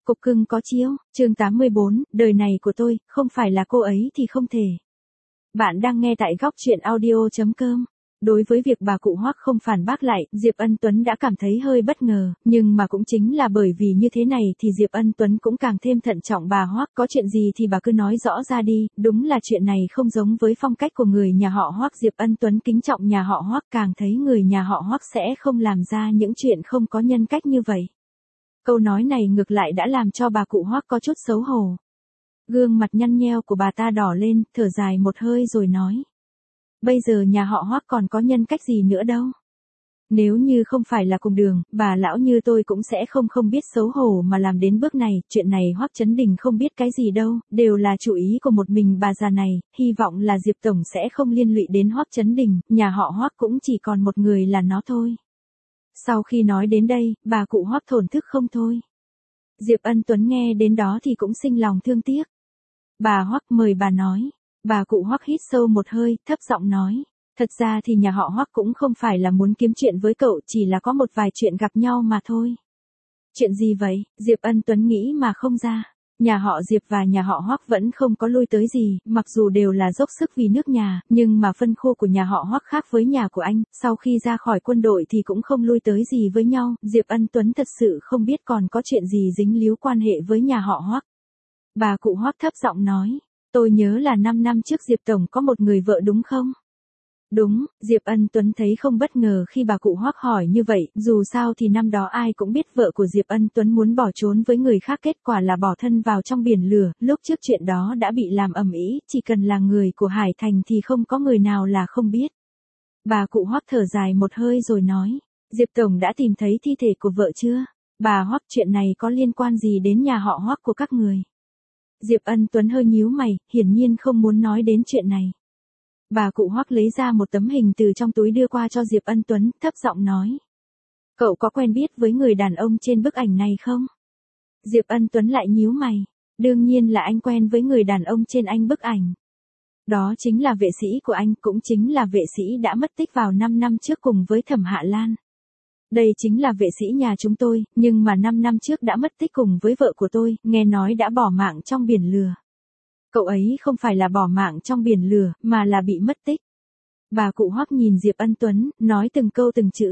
Cục cưng có chiếu, chương 84, đời này của tôi, không phải là cô ấy thì không thể. Bạn đang nghe tại góc truyện audio.com. Đối với việc bà cụ Hoắc không phản bác lại, Diệp Ân Tuấn đã cảm thấy hơi bất ngờ, nhưng mà cũng chính là bởi vì như thế này thì Diệp Ân Tuấn cũng càng thêm thận trọng bà Hoắc, có chuyện gì thì bà cứ nói rõ ra đi, đúng là chuyện này không giống với phong cách của người nhà họ Hoắc. Diệp Ân Tuấn kính trọng nhà họ Hoắc, càng thấy người nhà họ Hoắc sẽ không làm ra những chuyện không có nhân cách như vậy. Câu nói này ngược lại đã làm cho bà cụ Hoắc có chút xấu hổ. Gương mặt nhăn nheo của bà ta đỏ lên, thở dài một hơi rồi nói. Bây giờ nhà họ Hoắc còn có nhân cách gì nữa đâu. Nếu như không phải là cùng đường, bà lão như tôi cũng sẽ không biết xấu hổ mà làm đến bước này, chuyện này Hoắc Chấn Đình không biết cái gì đâu, đều là chủ ý của một mình bà già này, hy vọng là Diệp Tổng sẽ không liên lụy đến Hoắc Chấn Đình, nhà họ Hoắc cũng chỉ còn một người là nó thôi. Sau khi nói đến đây, bà cụ Hoắc thổn thức không thôi. Diệp Ân Tuấn nghe đến đó thì cũng sinh lòng thương tiếc. Bà Hoắc mời bà nói. Bà cụ Hoắc hít sâu một hơi, thấp giọng nói. Thật ra thì nhà họ Hoắc cũng không phải là muốn kiếm chuyện với cậu, chỉ là có một vài chuyện gặp nhau mà thôi. Chuyện gì vậy? Diệp Ân Tuấn nghĩ mà không ra. Nhà họ Diệp và nhà họ Hoắc vẫn không có lui tới gì, mặc dù đều là dốc sức vì nước nhà, nhưng mà phân khô của nhà họ Hoắc khác với nhà của anh, sau khi ra khỏi quân đội thì cũng không lui tới gì với nhau, Diệp Ân Tuấn thật sự không biết còn có chuyện gì dính líu quan hệ với nhà họ Hoắc. Bà cụ Hoắc thấp giọng nói, tôi nhớ là 5 năm trước Diệp Tổng có một người vợ đúng không? Đúng, Diệp Ân Tuấn thấy không bất ngờ khi bà cụ Hoắc hỏi như vậy, dù sao thì năm đó ai cũng biết vợ của Diệp Ân Tuấn muốn bỏ trốn với người khác, kết quả là bỏ thân vào trong biển lửa, lúc trước chuyện đó đã bị làm ầm ĩ, chỉ cần là người của Hải Thành thì không có người nào là không biết. Bà cụ Hoắc thở dài một hơi rồi nói, Diệp Tổng đã tìm thấy thi thể của vợ chưa? Bà Hoắc, chuyện này có liên quan gì đến nhà họ Hoắc của các người? Diệp Ân Tuấn hơi nhíu mày, hiển nhiên không muốn nói đến chuyện này. Bà cụ Hoắc lấy ra một tấm hình từ trong túi đưa qua cho Diệp Ân Tuấn, thấp giọng nói. Cậu có quen biết với người đàn ông trên bức ảnh này không? Diệp Ân Tuấn lại nhíu mày. Đương nhiên là anh quen với người đàn ông trên anh bức ảnh. Đó chính là vệ sĩ của anh, cũng chính là vệ sĩ đã mất tích vào 5 năm trước cùng với Thẩm Hạ Lan. Đây chính là vệ sĩ nhà chúng tôi, nhưng mà 5 năm trước đã mất tích cùng với vợ của tôi, nghe nói đã bỏ mạng trong biển lửa. Cậu ấy không phải là bỏ mạng trong biển lửa, mà là bị mất tích. Bà cụ Hoắc nhìn Diệp Ân Tuấn, nói từng câu từng chữ.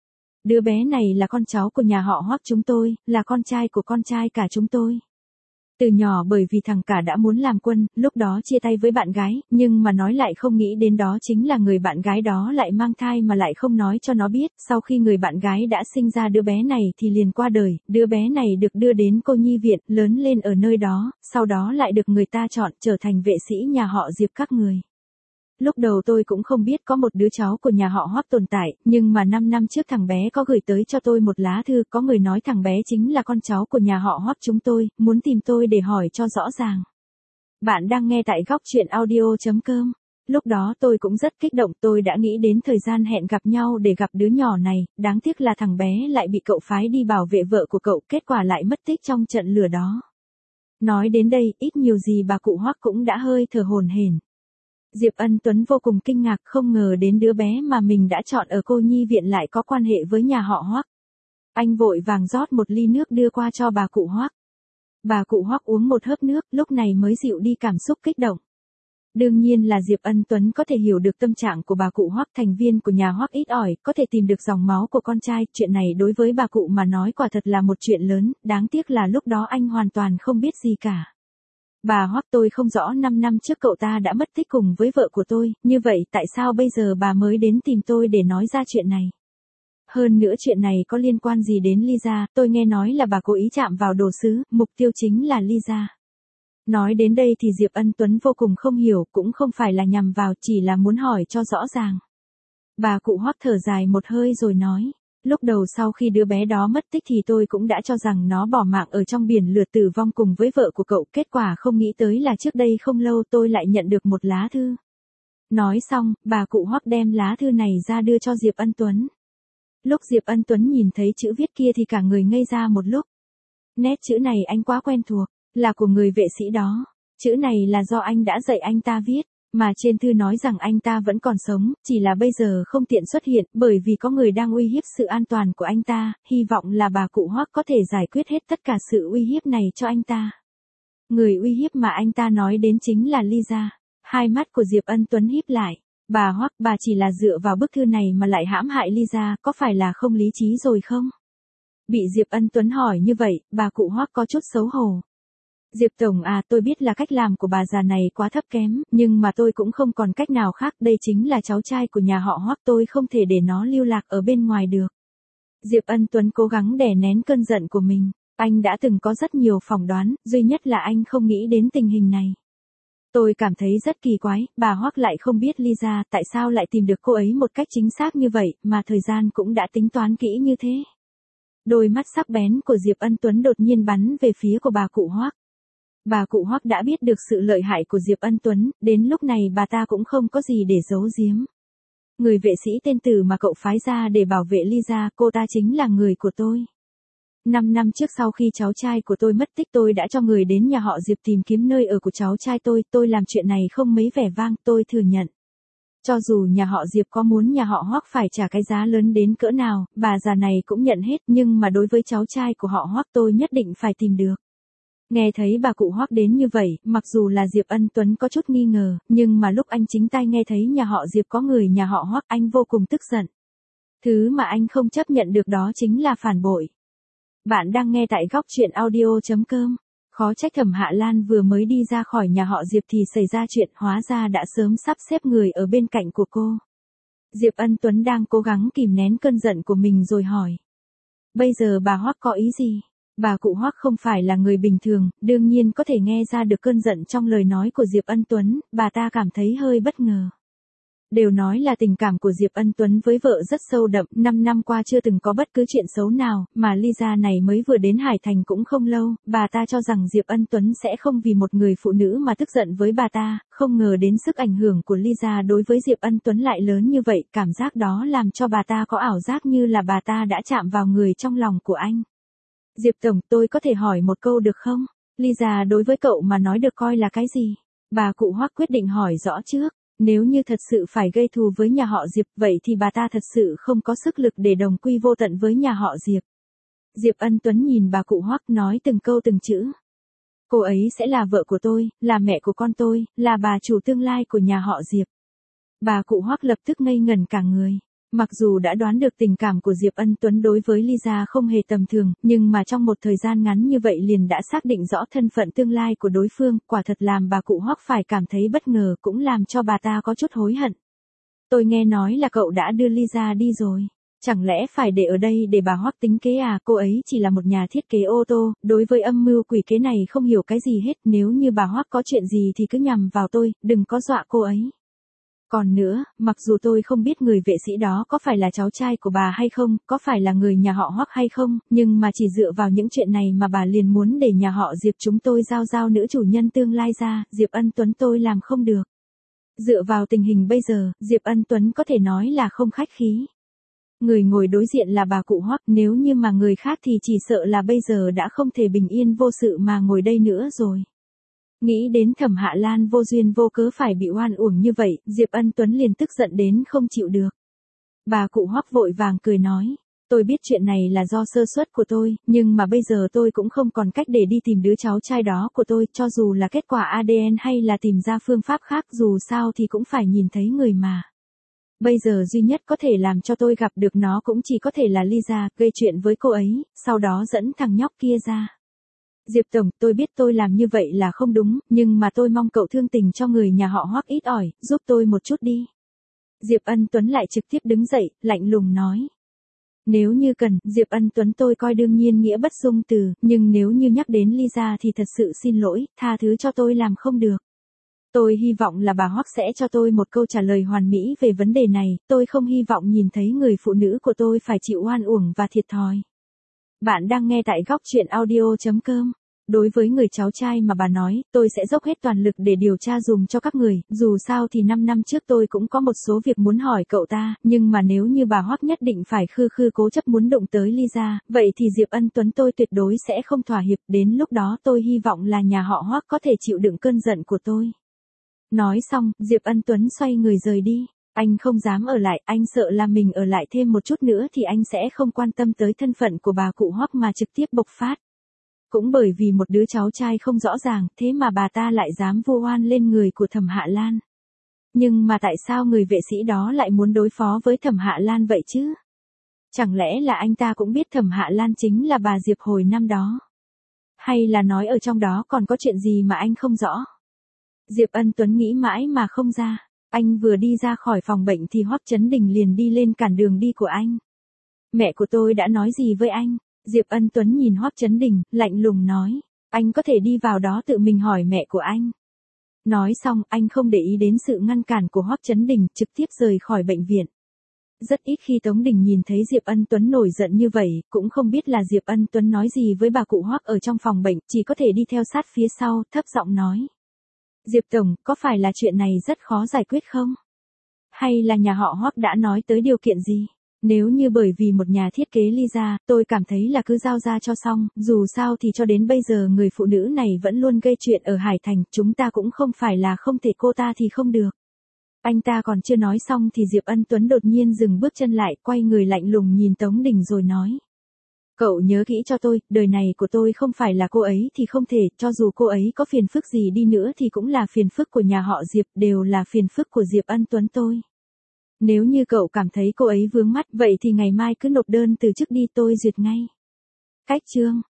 Đứa bé này là con cháu của nhà họ Hoắc chúng tôi, là con trai của con trai cả chúng tôi. Từ nhỏ bởi vì thằng cả đã muốn làm quân, lúc đó chia tay với bạn gái, nhưng mà nói lại không nghĩ đến đó chính là người bạn gái đó lại mang thai mà lại không nói cho nó biết, sau khi người bạn gái đã sinh ra đứa bé này thì liền qua đời, đứa bé này được đưa đến cô nhi viện, lớn lên ở nơi đó, sau đó lại được người ta chọn trở thành vệ sĩ nhà họ Diệp các người. Lúc đầu tôi cũng không biết có một đứa cháu của nhà họ Hoắc tồn tại, nhưng mà 5 năm trước thằng bé có gửi tới cho tôi một lá thư, có người nói thằng bé chính là con cháu của nhà họ Hoắc chúng tôi, muốn tìm tôi để hỏi cho rõ ràng. Bạn đang nghe tại góc truyện audio.com. Lúc đó tôi cũng rất kích động, tôi đã nghĩ đến thời gian hẹn gặp nhau để gặp đứa nhỏ này, đáng tiếc là thằng bé lại bị cậu phái đi bảo vệ vợ của cậu, kết quả lại mất tích trong trận lửa đó. Nói đến đây, ít nhiều gì bà cụ Hoắc cũng đã hơi thở hổn hển. Diệp Ân Tuấn vô cùng kinh ngạc, không ngờ đến đứa bé mà mình đã chọn ở cô nhi viện lại có quan hệ với nhà họ Hoắc. Anh vội vàng rót một ly nước đưa qua cho bà cụ Hoắc. Bà cụ Hoắc uống một hớp nước, lúc này mới dịu đi cảm xúc kích động. Đương nhiên là Diệp Ân Tuấn có thể hiểu được tâm trạng của bà cụ Hoắc, thành viên của nhà Hoắc ít ỏi, có thể tìm được dòng máu của con trai, chuyện này đối với bà cụ mà nói quả thật là một chuyện lớn, đáng tiếc là lúc đó anh hoàn toàn không biết gì cả. Bà Hoắc, tôi không rõ 5 năm trước cậu ta đã mất tích cùng với vợ của tôi, như vậy tại sao bây giờ bà mới đến tìm tôi để nói ra chuyện này? Hơn nữa chuyện này có liên quan gì đến Lisa, tôi nghe nói là bà cố ý chạm vào đồ sứ, mục tiêu chính là Lisa. Nói đến đây thì Diệp Ân Tuấn vô cùng không hiểu, cũng không phải là nhằm vào, chỉ là muốn hỏi cho rõ ràng. Bà cụ Hoắc thở dài một hơi rồi nói. Lúc đầu sau khi đứa bé đó mất tích thì tôi cũng đã cho rằng nó bỏ mạng ở trong biển lửa tử vong cùng với vợ của cậu, kết quả không nghĩ tới là trước đây không lâu tôi lại nhận được một lá thư. Nói xong, bà cụ Hoắc đem lá thư này ra đưa cho Diệp Ân Tuấn. Lúc Diệp Ân Tuấn nhìn thấy chữ viết kia thì cả người ngây ra một lúc. Nét chữ này anh quá quen thuộc, là của người vệ sĩ đó. Chữ này là do anh đã dạy anh ta viết. Mà trên thư nói rằng anh ta vẫn còn sống, chỉ là bây giờ không tiện xuất hiện bởi vì có người đang uy hiếp sự an toàn của anh ta, hy vọng là bà cụ Hoắc có thể giải quyết hết tất cả sự uy hiếp này cho anh ta. Người uy hiếp mà anh ta nói đến chính là Lisa. Hai mắt của Diệp Ân Tuấn híp lại. Bà Hoắc, bà chỉ là dựa vào bức thư này mà lại hãm hại Lisa, có phải là không lý trí rồi không? Bị Diệp Ân Tuấn hỏi như vậy, bà cụ Hoắc có chút xấu hổ. Diệp Tổng à, tôi biết là cách làm của bà già này quá thấp kém, nhưng mà tôi cũng không còn cách nào khác, đây chính là cháu trai của nhà họ Hoắc, tôi không thể để nó lưu lạc ở bên ngoài được. Diệp Ân Tuấn cố gắng đè nén cơn giận của mình, anh đã từng có rất nhiều phỏng đoán, duy nhất là anh không nghĩ đến tình hình này. Tôi cảm thấy rất kỳ quái, bà Hoắc lại không biết Lisa, tại sao lại tìm được cô ấy một cách chính xác như vậy, mà thời gian cũng đã tính toán kỹ như thế. Đôi mắt sắc bén của Diệp Ân Tuấn đột nhiên bắn về phía của bà cụ Hoắc. Bà cụ Hoắc đã biết được sự lợi hại của Diệp Ân Tuấn, đến lúc này bà ta cũng không có gì để giấu giếm. Người vệ sĩ tên Tử mà cậu phái ra để bảo vệ Lisa, cô ta chính là người của tôi. 5 năm trước sau khi cháu trai của tôi mất tích, tôi đã cho người đến nhà họ Diệp tìm kiếm nơi ở của cháu trai tôi làm chuyện này không mấy vẻ vang, tôi thừa nhận. Cho dù nhà họ Diệp có muốn nhà họ Hoắc phải trả cái giá lớn đến cỡ nào, bà già này cũng nhận hết, nhưng mà đối với cháu trai của họ Hoắc tôi nhất định phải tìm được. Nghe thấy bà cụ Hoắc đến như vậy, mặc dù là Diệp Ân Tuấn có chút nghi ngờ, nhưng mà lúc anh chính tay nghe thấy nhà họ Diệp có người nhà họ Hoắc, anh vô cùng tức giận. Thứ mà anh không chấp nhận được đó chính là phản bội. Bạn đang nghe tại góc truyện audio.com. Khó trách Thẩm Hạ Lan vừa mới đi ra khỏi nhà họ Diệp thì xảy ra chuyện, hóa ra đã sớm sắp xếp người ở bên cạnh của cô. Diệp Ân Tuấn đang cố gắng kìm nén cơn giận của mình rồi hỏi. Bây giờ bà Hoắc có ý gì? Bà cụ Hoắc không phải là người bình thường, đương nhiên có thể nghe ra được cơn giận trong lời nói của Diệp Ân Tuấn, bà ta cảm thấy hơi bất ngờ. Đều nói là tình cảm của Diệp Ân Tuấn với vợ rất sâu đậm, 5 năm qua chưa từng có bất cứ chuyện xấu nào, mà Lisa này mới vừa đến Hải Thành cũng không lâu, bà ta cho rằng Diệp Ân Tuấn sẽ không vì một người phụ nữ mà tức giận với bà ta, không ngờ đến sức ảnh hưởng của Lisa đối với Diệp Ân Tuấn lại lớn như vậy, cảm giác đó làm cho bà ta có ảo giác như là bà ta đã chạm vào người trong lòng của anh. Diệp Tổng, tôi có thể hỏi một câu được không? Lisa đối với cậu mà nói được coi là cái gì? Bà cụ Hoắc quyết định hỏi rõ trước. Nếu như thật sự phải gây thù với nhà họ Diệp, vậy thì bà ta thật sự không có sức lực để đồng quy vô tận với nhà họ Diệp. Diệp Ân Tuấn nhìn bà cụ Hoắc nói từng câu từng chữ. Cô ấy sẽ là vợ của tôi, là mẹ của con tôi, là bà chủ tương lai của nhà họ Diệp. Bà cụ Hoắc lập tức ngây ngẩn cả người. Mặc dù đã đoán được tình cảm của Diệp Ân Tuấn đối với Lisa không hề tầm thường, nhưng mà trong một thời gian ngắn như vậy liền đã xác định rõ thân phận tương lai của đối phương, quả thật làm bà cụ Hoắc phải cảm thấy bất ngờ, cũng làm cho bà ta có chút hối hận. Tôi nghe nói là cậu đã đưa Lisa đi rồi. Chẳng lẽ phải để ở đây để bà Hoắc tính kế à? Cô ấy chỉ là một nhà thiết kế ô tô, đối với âm mưu quỷ kế này không hiểu cái gì hết, nếu như bà Hoắc có chuyện gì thì cứ nhằm vào tôi, đừng có dọa cô ấy. Còn nữa, mặc dù tôi không biết người vệ sĩ đó có phải là cháu trai của bà hay không, có phải là người nhà họ Hoắc hay không, nhưng mà chỉ dựa vào những chuyện này mà bà liền muốn để nhà họ Diệp chúng tôi giao nữ chủ nhân tương lai ra, Diệp Ân Tuấn tôi làm không được. Dựa vào tình hình bây giờ, Diệp Ân Tuấn có thể nói là không khách khí. Người ngồi đối diện là bà cụ Hoắc, nếu như mà người khác thì chỉ sợ là bây giờ đã không thể bình yên vô sự mà ngồi đây nữa rồi. Nghĩ đến Thẩm Hạ Lan vô duyên vô cớ phải bị oan uổng như vậy, Diệp Ân Tuấn liền tức giận đến không chịu được. Bà cụ Hoắc vội vàng cười nói, tôi biết chuyện này là do sơ suất của tôi, nhưng mà bây giờ tôi cũng không còn cách để đi tìm đứa cháu trai đó của tôi, cho dù là kết quả ADN hay là tìm ra phương pháp khác, dù sao thì cũng phải nhìn thấy người mà. Bây giờ duy nhất có thể làm cho tôi gặp được nó cũng chỉ có thể là Lisa, gây chuyện với cô ấy, sau đó dẫn thằng nhóc kia ra. Diệp Tổng, tôi biết tôi làm như vậy là không đúng, nhưng mà tôi mong cậu thương tình cho người nhà họ Hoắc ít ỏi, giúp tôi một chút đi. Diệp Ân Tuấn lại trực tiếp đứng dậy, lạnh lùng nói. Nếu như cần, Diệp Ân Tuấn tôi coi đương nhiên nghĩa bất dung từ, nhưng nếu như nhắc đến Lisa thì thật sự xin lỗi, tha thứ cho tôi làm không được. Tôi hy vọng là bà Hoắc sẽ cho tôi một câu trả lời hoàn mỹ về vấn đề này, tôi không hy vọng nhìn thấy người phụ nữ của tôi phải chịu oan uổng và thiệt thòi. Bạn đang nghe tại góc truyện audio.com. Đối với người cháu trai mà bà nói, tôi sẽ dốc hết toàn lực để điều tra dùm cho các người, dù sao thì 5 năm trước tôi cũng có một số việc muốn hỏi cậu ta, nhưng mà nếu như bà Hoắc nhất định phải khư cố chấp muốn đụng tới Lisa, vậy thì Diệp Ân Tuấn tôi tuyệt đối sẽ không thỏa hiệp, đến lúc đó tôi hy vọng là nhà họ Hoắc có thể chịu đựng cơn giận của tôi. Nói xong, Diệp Ân Tuấn xoay người rời đi. Anh không dám ở lại, anh sợ là mình ở lại thêm một chút nữa thì anh sẽ không quan tâm tới thân phận của bà cụ Hoắc mà trực tiếp bộc phát. Cũng bởi vì một đứa cháu trai không rõ ràng, thế mà bà ta lại dám vu oan lên người của Thẩm Hạ Lan. Nhưng mà tại sao người vệ sĩ đó lại muốn đối phó với Thẩm Hạ Lan vậy chứ? Chẳng lẽ là anh ta cũng biết Thẩm Hạ Lan chính là bà Diệp hồi năm đó? Hay là nói ở trong đó còn có chuyện gì mà anh không rõ? Diệp Ân Tuấn nghĩ mãi mà không ra. Anh vừa đi ra khỏi phòng bệnh thì Hoắc Chấn Đình liền đi lên cản đường đi của anh. Mẹ của tôi đã nói gì với anh? Diệp Ân Tuấn nhìn Hoắc Chấn Đình, lạnh lùng nói. Anh có thể đi vào đó tự mình hỏi mẹ của anh. Nói xong, anh không để ý đến sự ngăn cản của Hoắc Chấn Đình, trực tiếp rời khỏi bệnh viện. Rất ít khi Tống Đình nhìn thấy Diệp Ân Tuấn nổi giận như vậy, cũng không biết là Diệp Ân Tuấn nói gì với bà cụ Hoắc ở trong phòng bệnh, chỉ có thể đi theo sát phía sau, thấp giọng nói. Diệp Tổng, có phải là chuyện này rất khó giải quyết không? Hay là nhà họ Hoắc đã nói tới điều kiện gì? Nếu như bởi vì một nhà thiết kế ly ra, tôi cảm thấy là cứ giao ra cho xong, dù sao thì cho đến bây giờ người phụ nữ này vẫn luôn gây chuyện ở Hải Thành, chúng ta cũng không phải là không thể cô ta thì không được. Anh ta còn chưa nói xong thì Diệp Ân Tuấn đột nhiên dừng bước chân lại, quay người lạnh lùng nhìn Tống Đình rồi nói. Cậu nhớ kỹ cho tôi, đời này của tôi không phải là cô ấy thì không thể, cho dù cô ấy có phiền phức gì đi nữa thì cũng là phiền phức của nhà họ Diệp, đều là phiền phức của Diệp Ân Tuấn tôi. Nếu như cậu cảm thấy cô ấy vướng mắt vậy thì ngày mai cứ nộp đơn từ chức đi tôi duyệt ngay. Cách chương